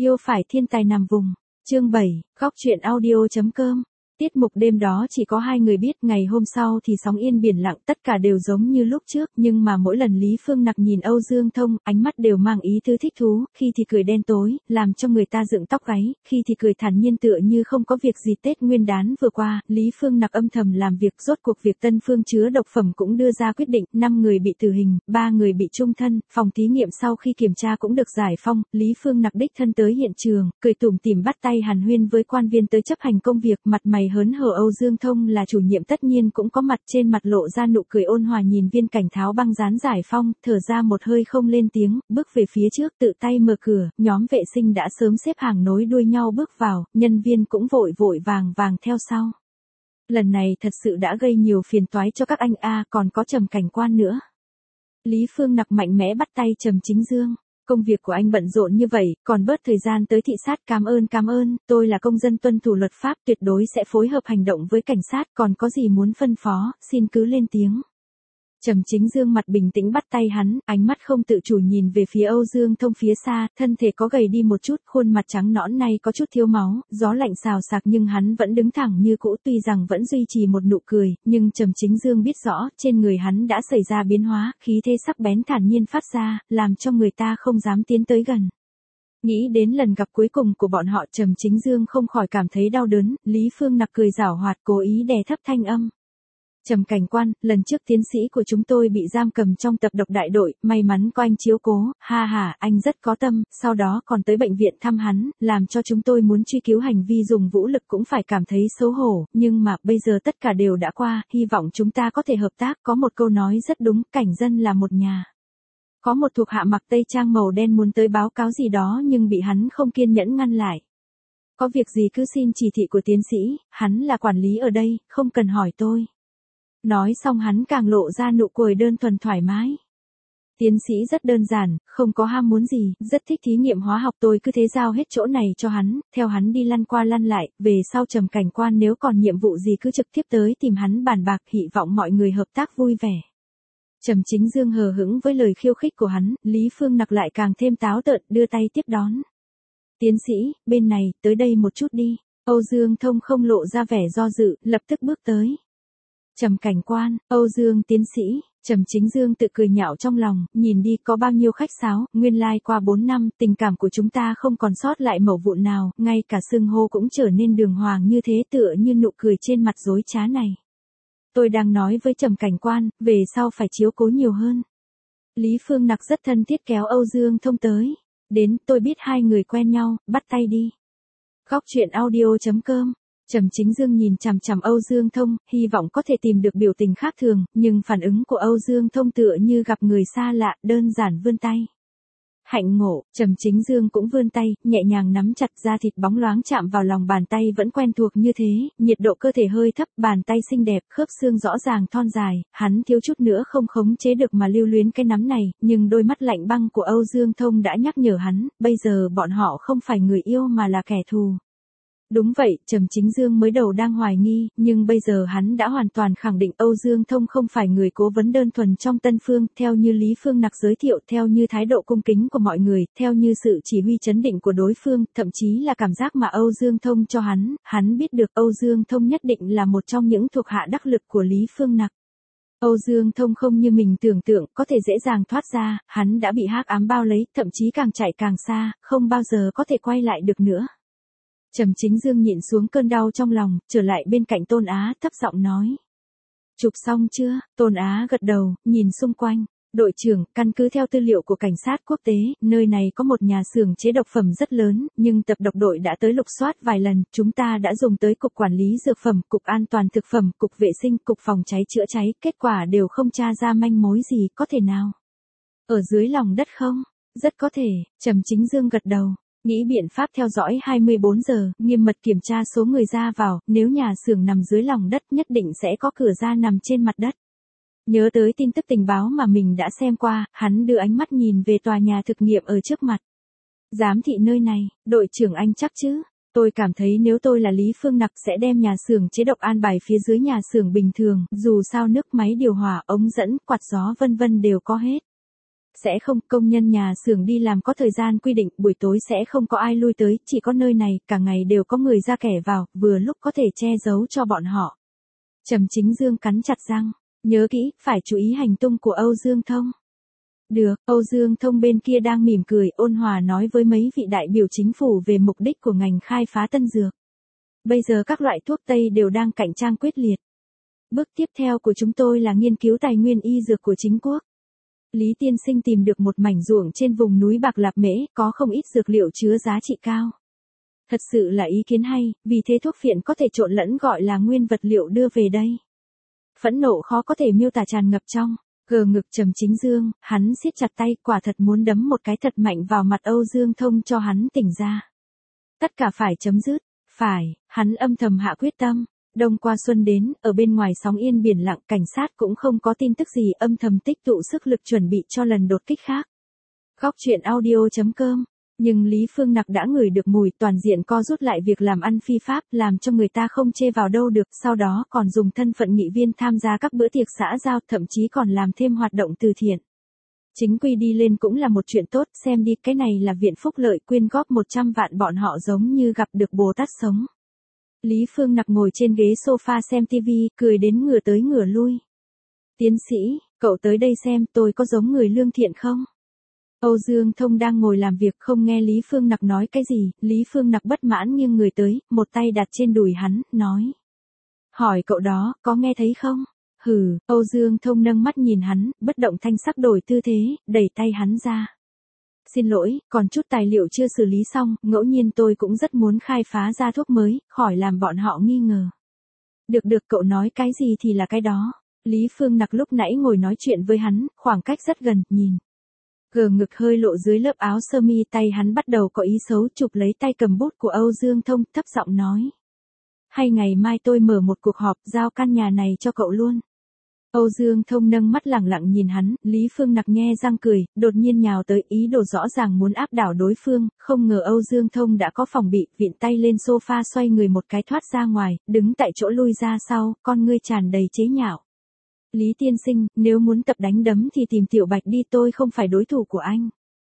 Yêu phải thiên tài nằm vùng. Chương 7, góc truyện audio.com. Tiết mục đêm đó chỉ có hai người biết, ngày hôm sau thì sóng yên biển lặng, tất cả đều giống như lúc trước, nhưng mà mỗi lần Lý Phương Nặc nhìn Âu Dương Thông, ánh mắt đều mang ý tứ thích thú, khi thì cười đen tối, làm cho người ta dựng tóc gáy, khi thì cười thản nhiên tựa như không có việc gì. Tết Nguyên đán vừa qua, Lý Phương Nặc âm thầm làm việc, rốt cuộc việc Tân Phương chứa độc phẩm cũng đưa ra quyết định, 5 người bị tử hình, 3 người bị chung thân, phòng thí nghiệm sau khi kiểm tra cũng được giải phong. Lý Phương Nặc đích thân tới hiện trường, cười tủm tỉm bắt tay hàn huyên với quan viên tới chấp hành công việc, mặt mày hớn hở. Âu Dương Thông là chủ nhiệm tất nhiên cũng có mặt, trên mặt lộ ra nụ cười ôn hòa, nhìn viên cảnh tháo băng dán giải phong, thở ra một hơi không lên tiếng, bước về phía trước tự tay mở cửa, nhóm vệ sinh đã sớm xếp hàng nối đuôi nhau bước vào, nhân viên cũng vội vội vàng vàng theo sau. Lần này thật sự đã gây nhiều phiền toái cho các anh a, còn có Trầm cảnh quan nữa. Lý Phương Nặc mạnh mẽ bắt tay Trầm Chính Dương. Công việc của anh bận rộn như vậy, còn bớt thời gian tới thị sát. Cảm ơn, tôi là công dân tuân thủ luật pháp, tuyệt đối sẽ phối hợp hành động với cảnh sát, còn có gì muốn phân phó, xin cứ lên tiếng. Trầm Chính Dương mặt bình tĩnh bắt tay hắn, ánh mắt không tự chủ nhìn về phía Âu Dương Thông phía xa, thân thể có gầy đi một chút, khuôn mặt trắng nõn nay có chút thiếu máu, gió lạnh xào xạc nhưng hắn vẫn đứng thẳng như cũ, tuy rằng vẫn duy trì một nụ cười, nhưng Trầm Chính Dương biết rõ, trên người hắn đã xảy ra biến hóa, khí thế sắc bén thản nhiên phát ra, làm cho người ta không dám tiến tới gần. Nghĩ đến lần gặp cuối cùng của bọn họ, Trầm Chính Dương không khỏi cảm thấy đau đớn. Lý Phương Nặc cười giảo hoạt, cố ý đè thấp thanh âm. Trầm cảnh quan, lần trước tiến sĩ của chúng tôi bị giam cầm trong tập độc đại đội, may mắn có anh chiếu cố, anh rất có tâm, sau đó còn tới bệnh viện thăm hắn, làm cho chúng tôi muốn truy cứu hành vi dùng vũ lực cũng phải cảm thấy xấu hổ, nhưng mà bây giờ tất cả đều đã qua, hy vọng chúng ta có thể hợp tác. Có một câu nói rất đúng, cảnh dân là một nhà. Có một thuộc hạ mặc tây trang màu đen muốn tới báo cáo gì đó nhưng bị hắn không kiên nhẫn ngăn lại. Có việc gì cứ xin chỉ thị của tiến sĩ, hắn là quản lý ở đây, không cần hỏi tôi. Nói xong hắn càng lộ ra nụ cười đơn thuần thoải mái. Tiến sĩ rất đơn giản, không có ham muốn gì, rất thích thí nghiệm hóa học, tôi cứ thế giao hết chỗ này cho hắn, theo hắn đi lăn qua lăn lại, về sau Trầm cảnh quan nếu còn nhiệm vụ gì cứ trực tiếp tới tìm hắn bàn bạc, hy vọng mọi người hợp tác vui vẻ. Trầm Chính Dương hờ hững với lời khiêu khích của hắn, Lý Phương Nặc lại càng thêm táo tợn, đưa tay tiếp đón. Tiến sĩ, bên này, tới đây một chút đi. Âu Dương Thông không lộ ra vẻ do dự, lập tức bước tới. Trầm cảnh quan, Âu Dương tiến sĩ. Trầm Chính Dương tự cười nhạo trong lòng, nhìn đi có bao nhiêu khách sáo, nguyên lai qua 4 năm, tình cảm của chúng ta không còn sót lại mẩu vụn nào, ngay cả xưng hô cũng trở nên đường hoàng như thế, tựa như nụ cười trên mặt dối trá này. Tôi đang nói với Trầm cảnh quan, về sau phải chiếu cố nhiều hơn. Lý Phương Nặc rất thân thiết kéo Âu Dương Thông tới. Đến, tôi biết hai người quen nhau, bắt tay đi. Góc truyện audio.com. Trầm Chính Dương nhìn chằm chằm Âu Dương Thông, hy vọng có thể tìm được biểu tình khác thường, nhưng phản ứng của Âu Dương Thông tựa như gặp người xa lạ, đơn giản vươn tay. Hạnh ngộ, Trầm Chính Dương cũng vươn tay, nhẹ nhàng nắm chặt, da thịt bóng loáng chạm vào lòng bàn tay vẫn quen thuộc như thế, nhiệt độ cơ thể hơi thấp, bàn tay xinh đẹp, khớp xương rõ ràng thon dài, hắn thiếu chút nữa không khống chế được mà lưu luyến cái nắm này, nhưng đôi mắt lạnh băng của Âu Dương Thông đã nhắc nhở hắn, bây giờ bọn họ không phải người yêu mà là kẻ thù. Đúng vậy, Trầm Chính Dương mới đầu đang hoài nghi, nhưng bây giờ hắn đã hoàn toàn khẳng định Âu Dương Thông không phải người cố vấn đơn thuần trong Tân Phương, theo như Lý Phương Nặc giới thiệu, theo như thái độ cung kính của mọi người, theo như sự chỉ huy chấn định của đối phương, thậm chí là cảm giác mà Âu Dương Thông cho hắn biết được Âu Dương Thông nhất định là một trong những thuộc hạ đắc lực của Lý Phương Nặc. Âu Dương Thông không như mình tưởng tượng, có thể dễ dàng thoát ra, hắn đã bị hắc ám bao lấy, thậm chí càng chạy càng xa, không bao giờ có thể quay lại được nữa. Trầm Chính Dương nhịn xuống cơn đau trong lòng, trở lại bên cạnh Tôn Á, thấp giọng nói. Chụp xong chưa? Tôn Á gật đầu, nhìn xung quanh. Đội trưởng, căn cứ theo tư liệu của cảnh sát quốc tế, nơi này có một nhà xưởng chế độc phẩm rất lớn, nhưng tập độc đội đã tới lục soát vài lần, chúng ta đã dùng tới cục quản lý dược phẩm, cục an toàn thực phẩm, cục vệ sinh, cục phòng cháy chữa cháy, kết quả đều không tra ra manh mối gì, có thể nào? Ở dưới lòng đất không? Rất có thể, Trầm Chính Dương gật đầu. Nghĩ biện pháp theo dõi 24 giờ, nghiêm mật kiểm tra số người ra vào, nếu nhà xưởng nằm dưới lòng đất nhất định sẽ có cửa ra nằm trên mặt đất. Nhớ tới tin tức tình báo mà mình đã xem qua, hắn đưa ánh mắt nhìn về tòa nhà thực nghiệm ở trước mặt. Giám thị nơi này, đội trưởng anh chắc chứ? Tôi cảm thấy nếu tôi là Lý Phương Nặc sẽ đem nhà xưởng chế độc an bài phía dưới nhà xưởng bình thường, dù sao nước máy điều hòa, ống dẫn, quạt gió vân vân đều có hết. Sẽ không, công nhân nhà xưởng đi làm có thời gian quy định, buổi tối sẽ không có ai lui tới, chỉ có nơi này, cả ngày đều có người ra kẻ vào, vừa lúc có thể che giấu cho bọn họ. Trầm Chính Dương cắn chặt răng, nhớ kỹ, phải chú ý hành tung của Âu Dương Thông. Được, Âu Dương Thông bên kia đang mỉm cười, ôn hòa nói với mấy vị đại biểu chính phủ về mục đích của ngành khai phá tân dược. Bây giờ các loại thuốc Tây đều đang cạnh tranh quyết liệt. Bước tiếp theo của chúng tôi là nghiên cứu tài nguyên y dược của chính quốc. Lý tiên sinh tìm được một mảnh ruộng trên vùng núi Bạc Lạp Mễ, có không ít dược liệu chứa giá trị cao. Thật sự là ý kiến hay, vì thế thuốc phiện có thể trộn lẫn gọi là nguyên vật liệu đưa về đây. Phẫn nộ khó có thể miêu tả tràn ngập trong gờ ngực Trầm Chính Dương, hắn siết chặt tay, quả thật muốn đấm một cái thật mạnh vào mặt Âu Dương Thông cho hắn tỉnh ra. Tất cả phải chấm dứt, phải, hắn âm thầm hạ quyết tâm. Đông qua xuân đến, ở bên ngoài sóng yên biển lặng, cảnh sát cũng không có tin tức gì, âm thầm tích tụ sức lực chuẩn bị cho lần đột kích khác. Góc truyện audio.com. Nhưng Lý Phương Nặc đã ngửi được mùi, toàn diện co rút lại việc làm ăn phi pháp, làm cho người ta không chê vào đâu được, sau đó còn dùng thân phận nghị viên tham gia các bữa tiệc xã giao, thậm chí còn làm thêm hoạt động từ thiện. Chính quy đi lên cũng là một chuyện tốt, xem đi, cái này là viện phúc lợi, quyên góp 100 vạn, bọn họ giống như gặp được Bồ Tát sống. Lý Phương Nặc ngồi trên ghế sofa xem TV, cười đến ngửa tới ngửa lui. Tiến sĩ, cậu tới đây xem tôi có giống người lương thiện không? Âu Dương Thông đang ngồi làm việc không nghe Lý Phương Nặc nói cái gì, Lý Phương Nặc bất mãn nghiêng người tới, một tay đặt trên đùi hắn, nói. Hỏi cậu đó, có nghe thấy không? Hừ, Âu Dương Thông nâng mắt nhìn hắn, bất động thanh sắc đổi tư thế, đẩy tay hắn ra. Xin lỗi, còn chút tài liệu chưa xử lý xong, ngẫu nhiên tôi cũng rất muốn khai phá ra thuốc mới, khỏi làm bọn họ nghi ngờ. Được cậu nói cái gì thì là cái đó. Lý Phương Nặc lúc nãy ngồi nói chuyện với hắn, khoảng cách rất gần, nhìn. Gờ ngực hơi lộ dưới lớp áo sơ mi, tay hắn bắt đầu có ý xấu, chụp lấy tay cầm bút của Âu Dương Thông, thấp giọng nói. Hay ngày mai tôi mở một cuộc họp, giao căn nhà này cho cậu luôn. Âu Dương Thông nâng mắt lẳng lặng nhìn hắn, Lý Phương Nặc nhe răng cười, đột nhiên nhào tới, ý đồ rõ ràng muốn áp đảo đối phương, không ngờ Âu Dương Thông đã có phòng bị, vịn tay lên sofa xoay người một cái thoát ra ngoài, đứng tại chỗ lui ra sau, con ngươi tràn đầy chế nhạo. Lý tiên sinh, nếu muốn tập đánh đấm thì tìm Tiểu Bạch đi, tôi không phải đối thủ của anh.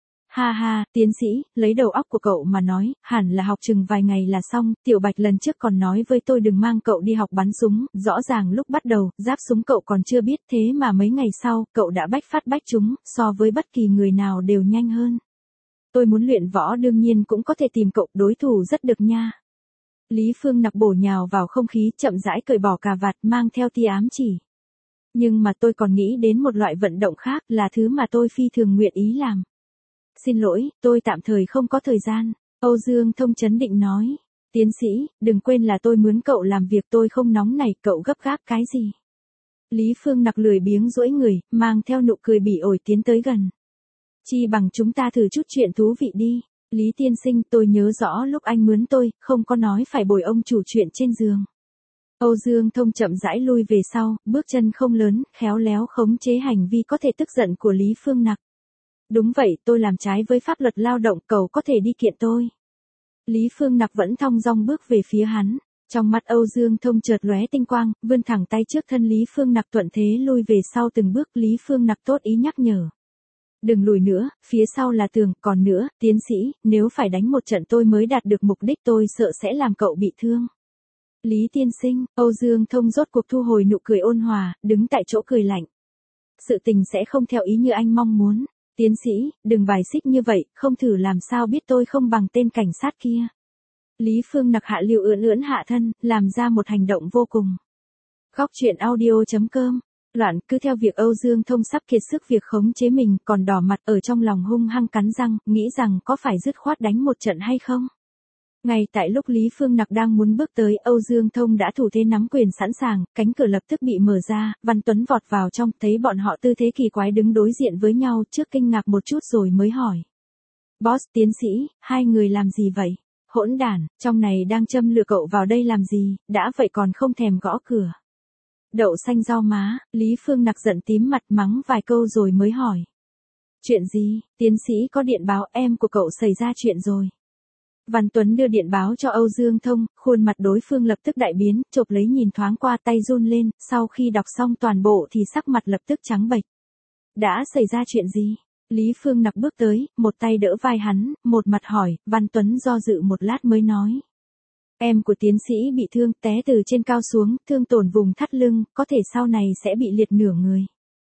Ha ha, tiến sĩ, lấy đầu óc của cậu mà nói, hẳn là học chừng vài ngày là xong, Tiểu Bạch lần trước còn nói với tôi đừng mang cậu đi học bắn súng, rõ ràng lúc bắt đầu, giáp súng cậu còn chưa biết, thế mà mấy ngày sau, cậu đã bách phát bách trúng, so với bất kỳ người nào đều nhanh hơn. Tôi muốn luyện võ đương nhiên cũng có thể tìm cậu, đối thủ rất được nha. Lý Phương Nặc bổ nhào vào không khí, chậm rãi cởi bỏ cà vạt, mang theo tia ám chỉ. Nhưng mà tôi còn nghĩ đến một loại vận động khác, là thứ mà tôi phi thường nguyện ý làm. Xin lỗi, tôi tạm thời không có thời gian. Âu Dương Thông trấn định nói. Tiến sĩ, đừng quên là tôi mướn cậu làm việc, tôi không nóng này, cậu gấp gáp cái gì? Lý Phương Nặc lười biếng duỗi người, mang theo nụ cười bỉ ổi tiến tới gần. Chi bằng chúng ta thử chút chuyện thú vị đi. Lý tiên sinh, tôi nhớ rõ lúc anh mướn tôi, không có nói phải bồi ông chủ chuyện trên giường. Âu Dương Thông chậm rãi lui về sau, bước chân không lớn, khéo léo khống chế hành vi có thể tức giận của Lý Phương Nặc. Đúng vậy, tôi làm trái với pháp luật lao động, cậu có thể đi kiện tôi. Lý Phương Nặc vẫn thong dong bước về phía hắn. Trong mắt Âu Dương Thông chợt lóe tinh quang, vươn thẳng tay trước thân Lý Phương Nặc, thuận thế lui về sau từng bước. Lý Phương Nặc tốt ý nhắc nhở. Đừng lùi nữa, phía sau là tường, còn nữa, tiến sĩ, nếu phải đánh một trận tôi mới đạt được mục đích, tôi sợ sẽ làm cậu bị thương. Lý tiên sinh, Âu Dương Thông rốt cuộc thu hồi nụ cười ôn hòa, đứng tại chỗ cười lạnh. Sự tình sẽ không theo ý như anh mong muốn. Tiến sĩ, đừng bài xích như vậy, không thử làm sao biết tôi không bằng tên cảnh sát kia. Lý Phương Nặc hạ liều ưỡn hạ thân, làm ra một hành động vô cùng. Góc truyện audio.com. Loạn, cứ theo việc Âu Dương Thông sắp kiệt sức việc khống chế mình, còn đỏ mặt, ở trong lòng hung hăng cắn răng, nghĩ rằng có phải dứt khoát đánh một trận hay không. Ngay tại lúc Lý Phương Nặc đang muốn bước tới, Âu Dương Thông đã thủ thế nắm quyền sẵn sàng, cánh cửa lập tức bị mở ra, Văn Tuấn vọt vào trong, thấy bọn họ tư thế kỳ quái đứng đối diện với nhau, trước kinh ngạc một chút rồi mới hỏi. Boss, tiến sĩ, hai người làm gì vậy? Hỗn đản, trong này đang châm lửa, cậu vào đây làm gì, đã vậy còn không thèm gõ cửa. Đậu xanh rau má, Lý Phương Nặc giận tím mặt mắng vài câu rồi mới hỏi. Chuyện gì, tiến sĩ có điện báo em của cậu xảy ra chuyện rồi. Văn Tuấn đưa điện báo cho Âu Dương Thông, khuôn mặt đối phương lập tức đại biến, chộp lấy nhìn thoáng qua, tay run lên, sau khi đọc xong toàn bộ thì sắc mặt lập tức trắng bệch. Đã xảy ra chuyện gì? Lý Phương Nặc bước tới, một tay đỡ vai hắn, một mặt hỏi, Văn Tuấn do dự một lát mới nói. Em của tiến sĩ bị thương, té từ trên cao xuống, thương tổn vùng thắt lưng, có thể sau này sẽ bị liệt nửa người.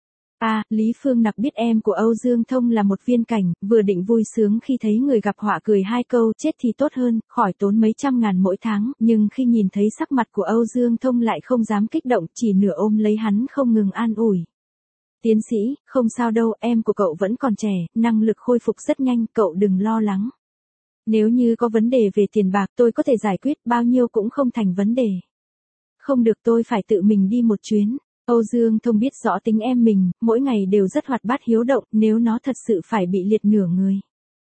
Lý Phương Nặc biết em của Âu Dương Thông là một viên cảnh, vừa định vui sướng khi thấy người gặp họa cười hai câu, chết thì tốt hơn, khỏi tốn mấy trăm ngàn mỗi tháng, nhưng khi nhìn thấy sắc mặt của Âu Dương Thông lại không dám kích động, chỉ nửa ôm lấy hắn không ngừng an ủi. Tiến sĩ, không sao đâu, em của cậu vẫn còn trẻ, năng lực khôi phục rất nhanh, cậu đừng lo lắng. Nếu như có vấn đề về tiền bạc tôi có thể giải quyết, bao nhiêu cũng không thành vấn đề. Không được, tôi phải tự mình đi một chuyến. Âu Dương Thông biết rõ tính em mình, mỗi ngày đều rất hoạt bát hiếu động, nếu nó thật sự phải bị liệt nửa người.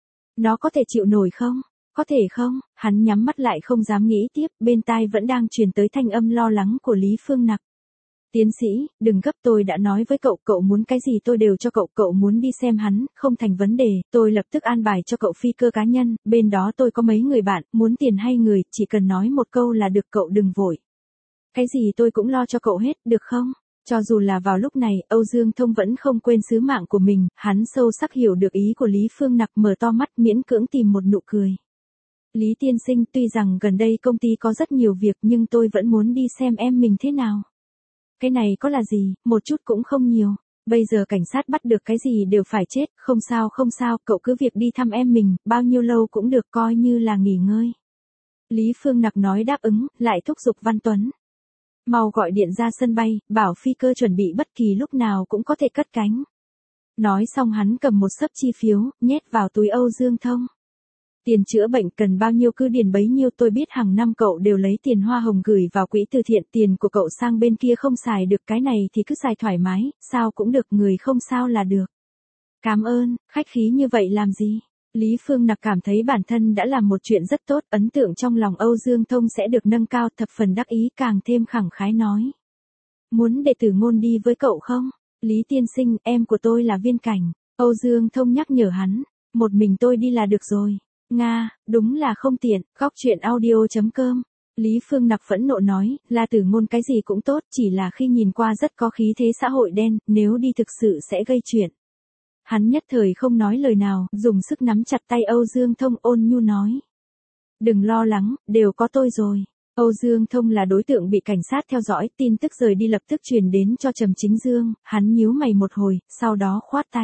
Nó có thể chịu nổi không? Có thể không? Hắn nhắm mắt lại không dám nghĩ tiếp, bên tai vẫn đang truyền tới thanh âm lo lắng của Lý Phương Nặc. Tiến sĩ, đừng gấp, tôi đã nói với cậu, cậu muốn cái gì tôi đều cho cậu, cậu muốn đi xem hắn, không thành vấn đề, tôi lập tức an bài cho cậu phi cơ cá nhân, bên đó tôi có mấy người bạn, muốn tiền hay người, chỉ cần nói một câu là được, cậu đừng vội. Cái gì tôi cũng lo cho cậu hết, được không? Cho dù là vào lúc này, Âu Dương Thông vẫn không quên sứ mạng của mình, hắn sâu sắc hiểu được ý của Lý Phương Nặc, mở to mắt miễn cưỡng tìm một nụ cười. Lý tiên sinh, tuy rằng gần đây công ty có rất nhiều việc nhưng tôi vẫn muốn đi xem em mình thế nào. Cái này có là gì, một chút cũng không nhiều. Bây giờ cảnh sát bắt được cái gì đều phải chết, không sao, cậu cứ việc đi thăm em mình, bao nhiêu lâu cũng được, coi như là nghỉ ngơi. Lý Phương Nặc nói đáp ứng, lại thúc giục Văn Tuấn. Mau gọi điện ra sân bay, bảo phi cơ chuẩn bị bất kỳ lúc nào cũng có thể cất cánh. Nói xong hắn cầm một xấp chi phiếu, nhét vào túi Âu Dương Thông. Tiền chữa bệnh cần bao nhiêu cứ điền bấy nhiêu, tôi biết hàng năm cậu đều lấy tiền hoa hồng gửi vào quỹ từ thiện, tiền của cậu sang bên kia không xài được, cái này thì cứ xài thoải mái, sao cũng được, người không sao là được. Cảm ơn, khách khí như vậy làm gì? Lý Phương Nặc cảm thấy bản thân đã làm một chuyện rất tốt, ấn tượng trong lòng Âu Dương Thông sẽ được nâng cao, thập phần đắc ý, càng thêm khẳng khái nói. Muốn để Tử Ngôn đi với cậu không? Lý tiên sinh, em của tôi là viên cảnh. Âu Dương Thông nhắc nhở hắn, một mình tôi đi là được rồi. Nga, đúng là không tiện, góc chuyện audio.com. Lý Phương Nặc phẫn nộ nói, là Tử Ngôn cái gì cũng tốt, chỉ là khi nhìn qua rất có khí thế xã hội đen, nếu đi thực sự sẽ gây chuyện. Hắn nhất thời không nói lời nào, dùng sức nắm chặt tay Âu Dương Thông, ôn nhu nói. Đừng lo lắng, đều có tôi rồi. Âu Dương Thông là đối tượng bị cảnh sát theo dõi, tin tức rời đi lập tức truyền đến cho Trầm Chính Dương, hắn nhíu mày một hồi, sau đó khoát tay.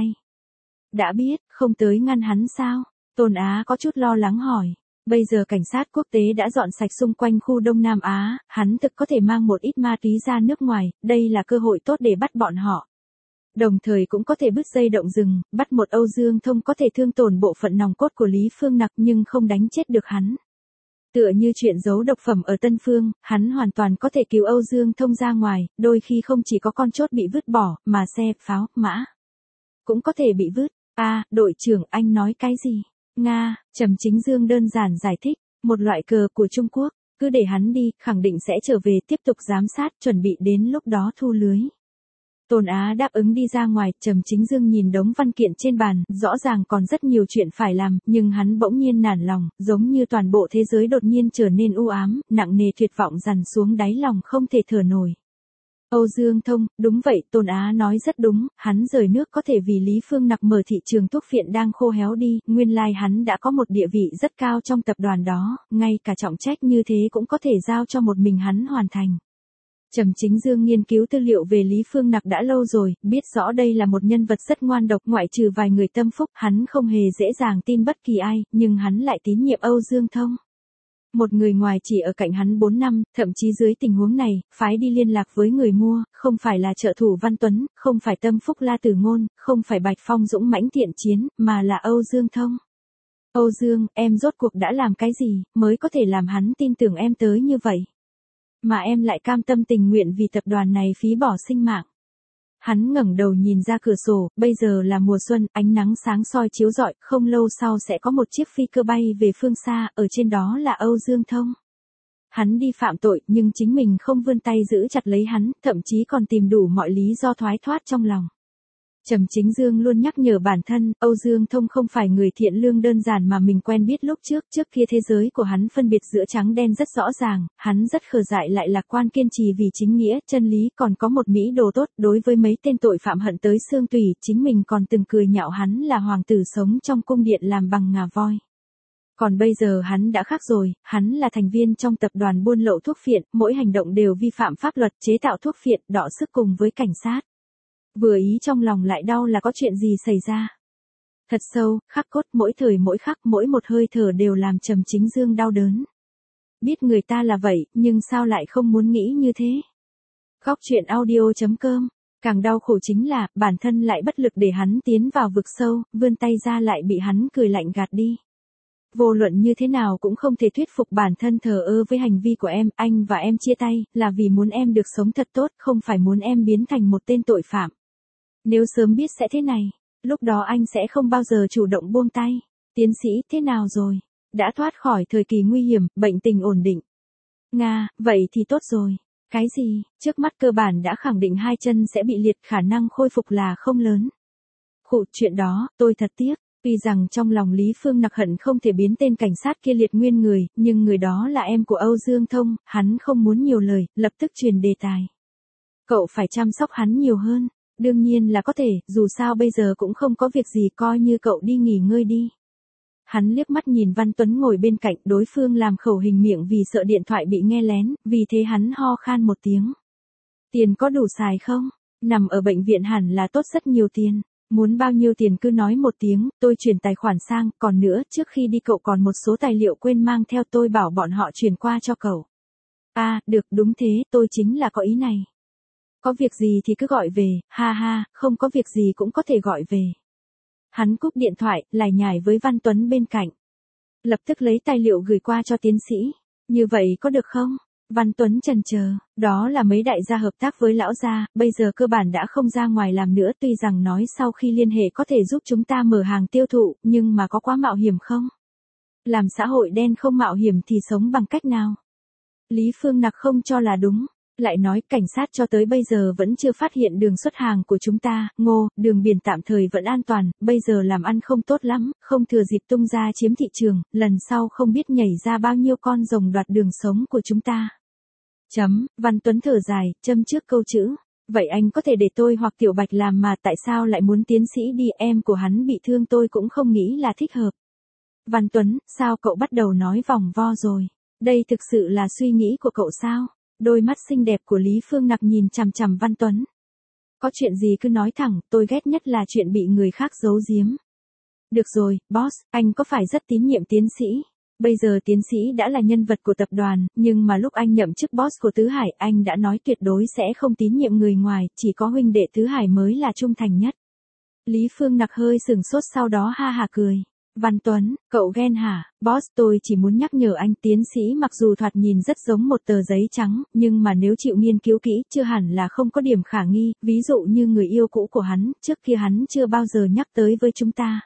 Đã biết, không tới ngăn hắn sao? Tôn Á có chút lo lắng hỏi. Bây giờ cảnh sát quốc tế đã dọn sạch xung quanh khu Đông Nam Á, hắn thực có thể mang một ít ma túy ra nước ngoài, đây là cơ hội tốt để bắt bọn họ. Đồng thời cũng có thể bứt dây động rừng, bắt một Âu Dương Thông có thể thương tổn bộ phận nòng cốt của Lý Phương Nặc nhưng không đánh chết được hắn. Tựa như chuyện giấu độc phẩm ở Tân Phương, hắn hoàn toàn có thể cứu Âu Dương Thông ra ngoài, đôi khi không chỉ có con chốt bị vứt bỏ, mà xe, pháo, mã cũng có thể bị vứt. Đội trưởng, anh nói cái gì? Nga, Trầm Chính Dương đơn giản giải thích, một loại cờ của Trung Quốc, cứ để hắn đi, khẳng định sẽ trở về tiếp tục giám sát, chuẩn bị đến lúc đó thu lưới. Tôn Á đáp ứng đi ra ngoài, Trầm Chính Dương nhìn đống văn kiện trên bàn, rõ ràng còn rất nhiều chuyện phải làm, nhưng hắn bỗng nhiên nản lòng, giống như toàn bộ thế giới đột nhiên trở nên u ám, nặng nề tuyệt vọng dằn xuống đáy lòng không thể thở nổi. Âu Dương Thông, đúng vậy, Tôn Á nói rất đúng, hắn rời nước có thể vì Lý Phương Nặc mở thị trường thuốc phiện đang khô héo đi, nguyên lai hắn đã có một địa vị rất cao trong tập đoàn đó, ngay cả trọng trách như thế cũng có thể giao cho một mình hắn hoàn thành. Trầm Chính Dương nghiên cứu tư liệu về Lý Phương Nặc đã lâu rồi, biết rõ đây là một nhân vật rất ngoan độc, ngoại trừ vài người tâm phúc, hắn không hề dễ dàng tin bất kỳ ai, nhưng hắn lại tín nhiệm Âu Dương Thông. Một người ngoài chỉ ở cạnh hắn 4 năm, thậm chí dưới tình huống này, phái đi liên lạc với người mua, không phải là trợ thủ Văn Tuấn, không phải tâm phúc La Tử Ngôn, không phải Bạch Phong dũng mãnh thiện chiến, mà là Âu Dương Thông. Âu Dương, em rốt cuộc đã làm cái gì, mới có thể làm hắn tin tưởng em tới như vậy? Mà em lại cam tâm tình nguyện vì tập đoàn này phí bỏ sinh mạng. Hắn ngẩng đầu nhìn ra cửa sổ, bây giờ là mùa xuân, ánh nắng sáng soi chiếu rọi, không lâu sau sẽ có một chiếc phi cơ bay về phương xa, ở trên đó là Âu Dương Thông. Hắn đi phạm tội, nhưng chính mình không vươn tay giữ chặt lấy hắn, thậm chí còn tìm đủ mọi lý do thoái thoát trong lòng. Trầm Chính Dương luôn nhắc nhở bản thân, Âu Dương Thông không phải người thiện lương đơn giản mà mình quen biết lúc trước kia thế giới của hắn phân biệt giữa trắng đen rất rõ ràng, hắn rất khờ dại lại lạc quan kiên trì vì chính nghĩa, chân lý, còn có một mỹ đồ tốt, đối với mấy tên tội phạm hận tới xương tủy, chính mình còn từng cười nhạo hắn là hoàng tử sống trong cung điện làm bằng ngà voi. Còn bây giờ hắn đã khác rồi, hắn là thành viên trong tập đoàn buôn lậu thuốc phiện, mỗi hành động đều vi phạm pháp luật chế tạo thuốc phiện, đọ sức cùng với cảnh sát. Vừa ý trong lòng lại đau là có chuyện gì xảy ra. Thật sâu, khắc cốt, mỗi thời mỗi khắc, mỗi một hơi thở đều làm Trầm Chính Dương đau đớn. Biết người ta là vậy, nhưng sao lại không muốn nghĩ như thế? Góc truyện audio.com. Càng đau khổ chính là, bản thân lại bất lực để hắn tiến vào vực sâu, vươn tay ra lại bị hắn cười lạnh gạt đi. Vô luận như thế nào cũng không thể thuyết phục bản thân thờ ơ với hành vi của em, anh và em chia tay, là vì muốn em được sống thật tốt, không phải muốn em biến thành một tên tội phạm. Nếu sớm biết sẽ thế này, lúc đó anh sẽ không bao giờ chủ động buông tay. Tiến sĩ, thế nào rồi? Đã thoát khỏi thời kỳ nguy hiểm, bệnh tình ổn định. Nga, vậy thì tốt rồi. Cái gì? Trước mắt cơ bản đã khẳng định hai chân sẽ bị liệt, khả năng khôi phục là không lớn. Khụ, chuyện đó, tôi thật tiếc. Tuy rằng trong lòng Lý Phương Nặc hận không thể biến tên cảnh sát kia liệt nguyên người, nhưng người đó là em của Âu Dương Thông, hắn không muốn nhiều lời, lập tức truyền đề tài. Cậu phải chăm sóc hắn nhiều hơn. Đương nhiên là có thể, dù sao bây giờ cũng không có việc gì, coi như cậu đi nghỉ ngơi đi. Hắn liếc mắt nhìn Văn Tuấn ngồi bên cạnh, đối phương làm khẩu hình miệng vì sợ điện thoại bị nghe lén, vì thế hắn ho khan một tiếng. Tiền có đủ xài không? Nằm ở bệnh viện hẳn là tốt rất nhiều tiền. Muốn bao nhiêu tiền cứ nói một tiếng, tôi chuyển tài khoản sang, còn nữa, trước khi đi cậu còn một số tài liệu quên mang theo, tôi bảo bọn họ chuyển qua cho cậu. À, được, đúng thế, tôi chính là có ý này. Có việc gì thì cứ gọi về, ha ha, không có việc gì cũng có thể gọi về. Hắn cúp điện thoại, lải nhải với Văn Tuấn bên cạnh. Lập tức lấy tài liệu gửi qua cho tiến sĩ. Như vậy có được không? Văn Tuấn chần chờ, đó là mấy đại gia hợp tác với lão gia, bây giờ cơ bản đã không ra ngoài làm nữa, tuy rằng nói sau khi liên hệ có thể giúp chúng ta mở hàng tiêu thụ, nhưng mà có quá mạo hiểm không? Làm xã hội đen không mạo hiểm thì sống bằng cách nào? Lý Phương Nặc không cho là đúng. Lại nói cảnh sát cho tới bây giờ vẫn chưa phát hiện đường xuất hàng của chúng ta, đường biển tạm thời vẫn an toàn, bây giờ làm ăn không tốt lắm, không thừa dịp tung ra chiếm thị trường, lần sau không biết nhảy ra bao nhiêu con rồng đoạt đường sống của chúng ta. Văn Tuấn thở dài, châm trước câu chữ. Vậy anh có thể để tôi hoặc Tiểu Bạch làm mà tại sao lại muốn tiến sĩ đi, em của hắn bị thương tôi cũng không nghĩ là thích hợp. Văn Tuấn, sao cậu bắt đầu nói vòng vo rồi? Đây thực sự là suy nghĩ của cậu sao? Đôi mắt xinh đẹp của Lý Phương Nặc nhìn chằm chằm Văn Tuấn. Có chuyện gì cứ nói thẳng, tôi ghét nhất là chuyện bị người khác giấu giếm. Được rồi, boss, anh có phải rất tín nhiệm tiến sĩ? Bây giờ tiến sĩ đã là nhân vật của tập đoàn, nhưng mà lúc anh nhậm chức boss của Tứ Hải, anh đã nói tuyệt đối sẽ không tín nhiệm người ngoài, chỉ có huynh đệ Tứ Hải mới là trung thành nhất. Lý Phương Nặc hơi sừng sốt sau đó ha hà cười. Văn Tuấn, cậu ghen hả? Boss, tôi chỉ muốn nhắc nhở anh, tiến sĩ mặc dù thoạt nhìn rất giống một tờ giấy trắng, nhưng mà nếu chịu nghiên cứu kỹ, chưa hẳn là không có điểm khả nghi, ví dụ như người yêu cũ của hắn, trước kia hắn chưa bao giờ nhắc tới với chúng ta.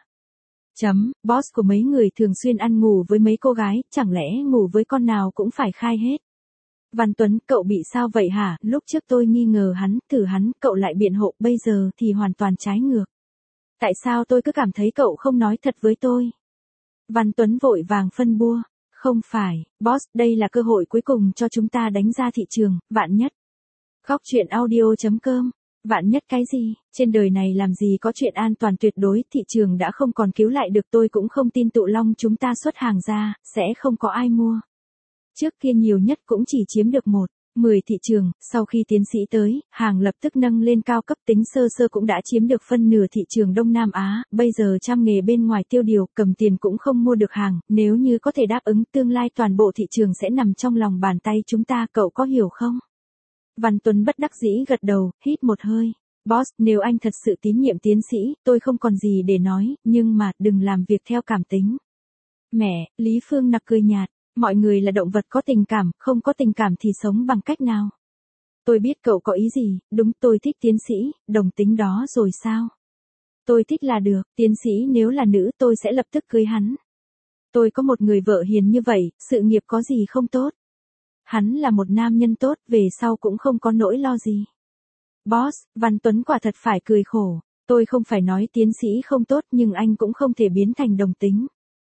Boss của mấy người thường xuyên ăn ngủ với mấy cô gái, chẳng lẽ ngủ với con nào cũng phải khai hết. Văn Tuấn, cậu bị sao vậy hả? Lúc trước tôi nghi ngờ hắn, thử hắn, cậu lại biện hộ, bây giờ thì hoàn toàn trái ngược. Tại sao tôi cứ cảm thấy cậu không nói thật với tôi? Văn Tuấn vội vàng phân bua. Không phải, boss, đây là cơ hội cuối cùng cho chúng ta đánh ra thị trường, vạn nhất. Góc truyện audio.com. Vạn nhất cái gì? Trên đời này làm gì có chuyện an toàn tuyệt đối, thị trường đã không còn cứu lại được, tôi cũng không tin Tụ Long chúng ta xuất hàng ra, sẽ không có ai mua. Trước kia nhiều nhất cũng chỉ chiếm được 10 thị trường, sau khi tiến sĩ tới, hàng lập tức nâng lên cao cấp, tính sơ sơ cũng đã chiếm được phân nửa thị trường Đông Nam Á, bây giờ trăm nghề bên ngoài tiêu điều, cầm tiền cũng không mua được hàng, nếu như có thể đáp ứng, tương lai toàn bộ thị trường sẽ nằm trong lòng bàn tay chúng ta, cậu có hiểu không? Văn Tuấn bất đắc dĩ gật đầu, hít một hơi. Boss, nếu anh thật sự tín nhiệm tiến sĩ, tôi không còn gì để nói, nhưng mà, đừng làm việc theo cảm tính. Mẹ, Lý Phương Nặc cười nhạt. Mọi người là động vật có tình cảm, không có tình cảm thì sống bằng cách nào? Tôi biết cậu có ý gì, đúng, tôi thích tiến sĩ, đồng tính đó rồi sao? Tôi thích là được, tiến sĩ nếu là nữ tôi sẽ lập tức cưới hắn. Tôi có một người vợ hiền như vậy, sự nghiệp có gì không tốt? Hắn là một nam nhân tốt, về sau cũng không có nỗi lo gì. Boss, Văn Tuấn quả thật phải cười khổ. Tôi không phải nói tiến sĩ không tốt nhưng anh cũng không thể biến thành đồng tính.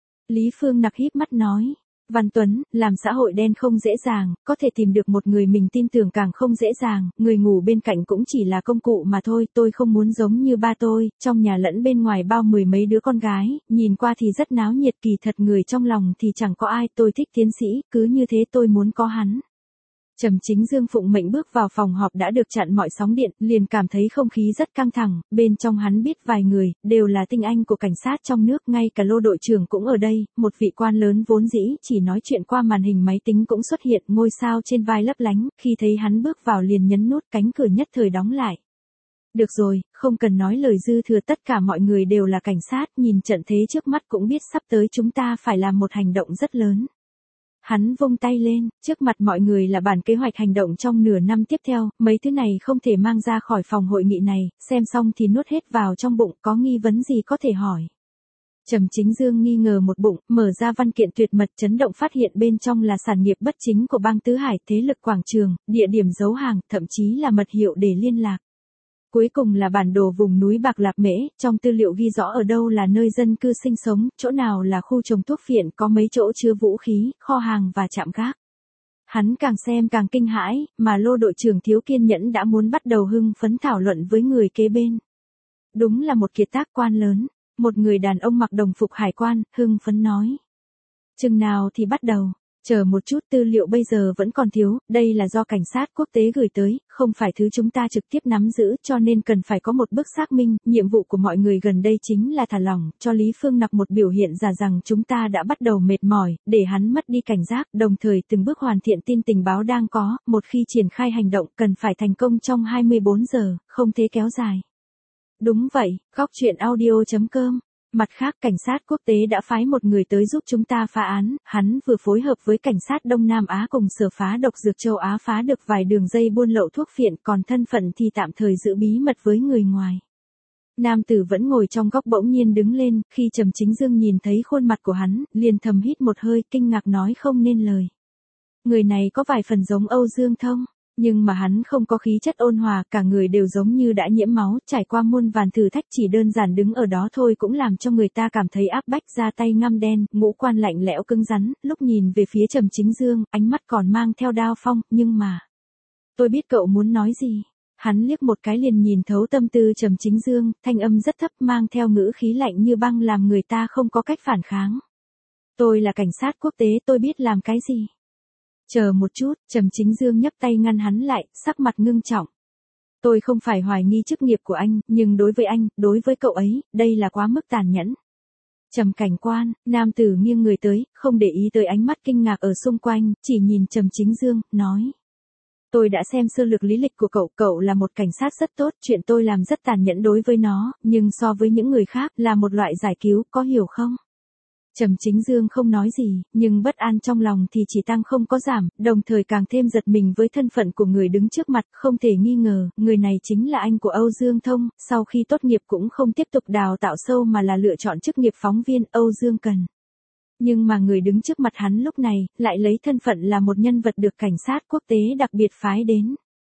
Lý Phương Nặc híp mắt nói. Văn Tuấn, làm xã hội đen không dễ dàng, có thể tìm được một người mình tin tưởng càng không dễ dàng, người ngủ bên cạnh cũng chỉ là công cụ mà thôi, tôi không muốn giống như ba tôi, trong nhà lẫn bên ngoài bao mười mấy đứa con gái, nhìn qua thì rất náo nhiệt kỳ thật người trong lòng thì chẳng có ai, tôi thích tiến sĩ, cứ như thế tôi muốn có hắn. Trầm Chính Dương phụng mệnh bước vào phòng họp đã được chặn mọi sóng điện, liền cảm thấy không khí rất căng thẳng, bên trong hắn biết vài người, đều là tinh anh của cảnh sát trong nước, ngay cả Lô đội trưởng cũng ở đây, một vị quan lớn vốn dĩ chỉ nói chuyện qua màn hình máy tính cũng xuất hiện, ngôi sao trên vai lấp lánh, khi thấy hắn bước vào liền nhấn nút cánh cửa nhất thời đóng lại. Được rồi, không cần nói lời dư thừa, tất cả mọi người đều là cảnh sát, nhìn trận thế trước mắt cũng biết sắp tới chúng ta phải làm một hành động rất lớn. Hắn vung tay lên, trước mặt mọi người là bản kế hoạch hành động trong nửa năm tiếp theo, mấy thứ này không thể mang ra khỏi phòng hội nghị này, xem xong thì nuốt hết vào trong bụng, có nghi vấn gì có thể hỏi. Trầm Chính Dương nghi ngờ một bụng, mở ra văn kiện tuyệt mật chấn động phát hiện bên trong là sản nghiệp bất chính của bang Tứ Hải, thế lực quảng trường, địa điểm giấu hàng, thậm chí là mật hiệu để liên lạc. Cuối cùng là bản đồ vùng núi Bạc Lạp Mễ, trong tư liệu ghi rõ ở đâu là nơi dân cư sinh sống, chỗ nào là khu trồng thuốc phiện, có mấy chỗ chứa vũ khí, kho hàng và trạm gác. Hắn càng xem càng kinh hãi, mà Lô đội trưởng thiếu kiên nhẫn đã muốn bắt đầu hưng phấn thảo luận với người kế bên. Đúng là một kiệt tác quan lớn, một người đàn ông mặc đồng phục hải quan, hưng phấn nói. Chừng nào thì bắt đầu? Chờ một chút, tư liệu bây giờ vẫn còn thiếu, đây là do cảnh sát quốc tế gửi tới, không phải thứ chúng ta trực tiếp nắm giữ, cho nên cần phải có một bước xác minh, nhiệm vụ của mọi người gần đây chính là thả lỏng, cho Lý Phương Nặc một biểu hiện giả rằng chúng ta đã bắt đầu mệt mỏi, để hắn mất đi cảnh giác, đồng thời từng bước hoàn thiện tin tình báo đang có, một khi triển khai hành động cần phải thành công trong 24 giờ, không thể kéo dài. Đúng vậy, góc truyện audio.com. Mặt khác, cảnh sát quốc tế đã phái một người tới giúp chúng ta phá án, hắn vừa phối hợp với cảnh sát Đông Nam Á cùng Sở phá độc dược châu Á phá được vài đường dây buôn lậu thuốc phiện, còn thân phận thì tạm thời giữ bí mật với người ngoài. Nam tử vẫn ngồi trong góc bỗng nhiên đứng lên, khi Trầm Chính Dương nhìn thấy khuôn mặt của hắn, liền thầm hít một hơi, kinh ngạc nói không nên lời. Người này có vài phần giống Âu Dương Thông. Nhưng mà hắn không có khí chất ôn hòa, cả người đều giống như đã nhiễm máu, trải qua muôn vàn thử thách, chỉ đơn giản đứng ở đó thôi cũng làm cho người ta cảm thấy áp bách, ra tay ngăm đen, ngũ quan lạnh lẽo cứng rắn, lúc nhìn về phía Trầm Chính Dương, ánh mắt còn mang theo đao phong, nhưng mà... Tôi biết cậu muốn nói gì. Hắn liếc một cái liền nhìn thấu tâm tư Trầm Chính Dương, thanh âm rất thấp mang theo ngữ khí lạnh như băng làm người ta không có cách phản kháng. Tôi là cảnh sát quốc tế, tôi biết làm cái gì. Chờ một chút, Trầm Chính Dương nhấc tay ngăn hắn lại, sắc mặt ngưng trọng. Tôi không phải hoài nghi chức nghiệp của anh, nhưng đối với anh, đối với cậu ấy, đây là quá mức tàn nhẫn. Trầm cảnh quan, nam tử nghiêng người tới, không để ý tới ánh mắt kinh ngạc ở xung quanh, chỉ nhìn Trầm Chính Dương, nói. Tôi đã xem sơ lược lý lịch của cậu, cậu là một cảnh sát rất tốt, chuyện tôi làm rất tàn nhẫn đối với nó, nhưng so với những người khác là một loại giải cứu, có hiểu không? Trầm Chính Dương không nói gì, nhưng bất an trong lòng thì chỉ tăng không có giảm, đồng thời càng thêm giật mình với thân phận của người đứng trước mặt, không thể nghi ngờ, người này chính là anh của Âu Dương Thông, sau khi tốt nghiệp cũng không tiếp tục đào tạo sâu mà là lựa chọn chức nghiệp phóng viên, Âu Dương Cần. Nhưng mà người đứng trước mặt hắn lúc này, lại lấy thân phận là một nhân vật được cảnh sát quốc tế đặc biệt phái đến.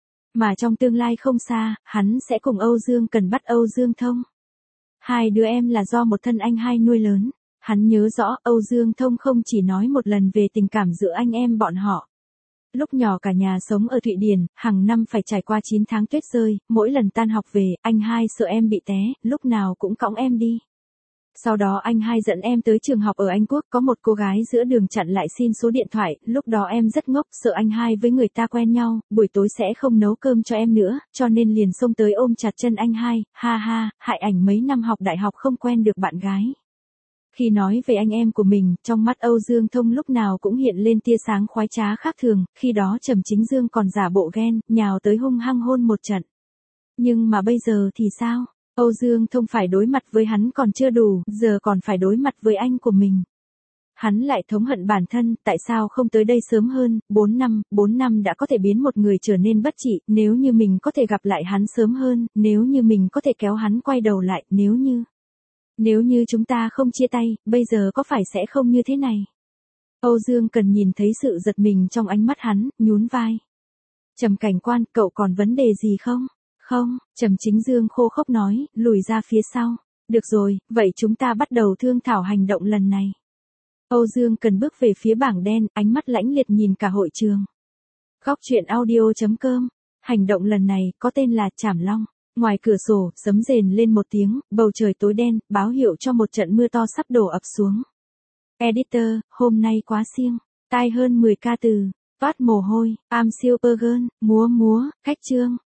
Mà trong tương lai không xa, hắn sẽ cùng Âu Dương Cần bắt Âu Dương Thông. Hai đứa em là do một thân anh hai nuôi lớn. Hắn nhớ rõ Âu Dương Thông không chỉ nói một lần về tình cảm giữa anh em bọn họ. Lúc nhỏ cả nhà sống ở Thụy Điển, hàng năm phải trải qua 9 tháng tuyết rơi, mỗi lần tan học về, anh hai sợ em bị té, lúc nào cũng cõng em đi. Sau đó anh hai dẫn em tới trường học ở Anh Quốc, có một cô gái giữa đường chặn lại xin số điện thoại, lúc đó em rất ngốc, sợ anh hai với người ta quen nhau, buổi tối sẽ không nấu cơm cho em nữa, cho nên liền xông tới ôm chặt chân anh hai, ha ha, hại ảnh mấy năm học đại học không quen được bạn gái. Khi nói về anh em của mình, trong mắt Âu Dương Thông lúc nào cũng hiện lên tia sáng khoái trá khác thường, khi đó Trầm Chính Dương còn giả bộ ghen, nhào tới hung hăng hôn một trận. Nhưng mà bây giờ thì sao? Âu Dương Thông phải đối mặt với hắn còn chưa đủ, giờ còn phải đối mặt với anh của mình. Hắn lại thống hận bản thân, tại sao không tới đây sớm hơn, 4 năm đã có thể biến một người trở nên bất trị, nếu như mình có thể gặp lại hắn sớm hơn, nếu như mình có thể kéo hắn quay đầu lại, Nếu như chúng ta không chia tay, bây giờ có phải sẽ không như thế này? Âu Dương Cần nhìn thấy sự giật mình trong ánh mắt hắn, nhún vai. Trầm cảnh quan, cậu còn vấn đề gì không? Không, Trầm Chính Dương khô khốc nói, lùi ra phía sau. Được rồi, vậy chúng ta bắt đầu thương thảo hành động lần này. Âu Dương Cần bước về phía bảng đen, ánh mắt lãnh liệt nhìn cả hội trường. Góc truyện audio.com. Hành động lần này có tên là Trảm Long. Ngoài cửa sổ, sấm rền lên một tiếng, bầu trời tối đen, báo hiệu cho một trận mưa to sắp đổ ập xuống. Editor, hôm nay quá siêng. Tai hơn 10 ca từ. Toát mồ hôi, I'm super girl, múa, cách chương.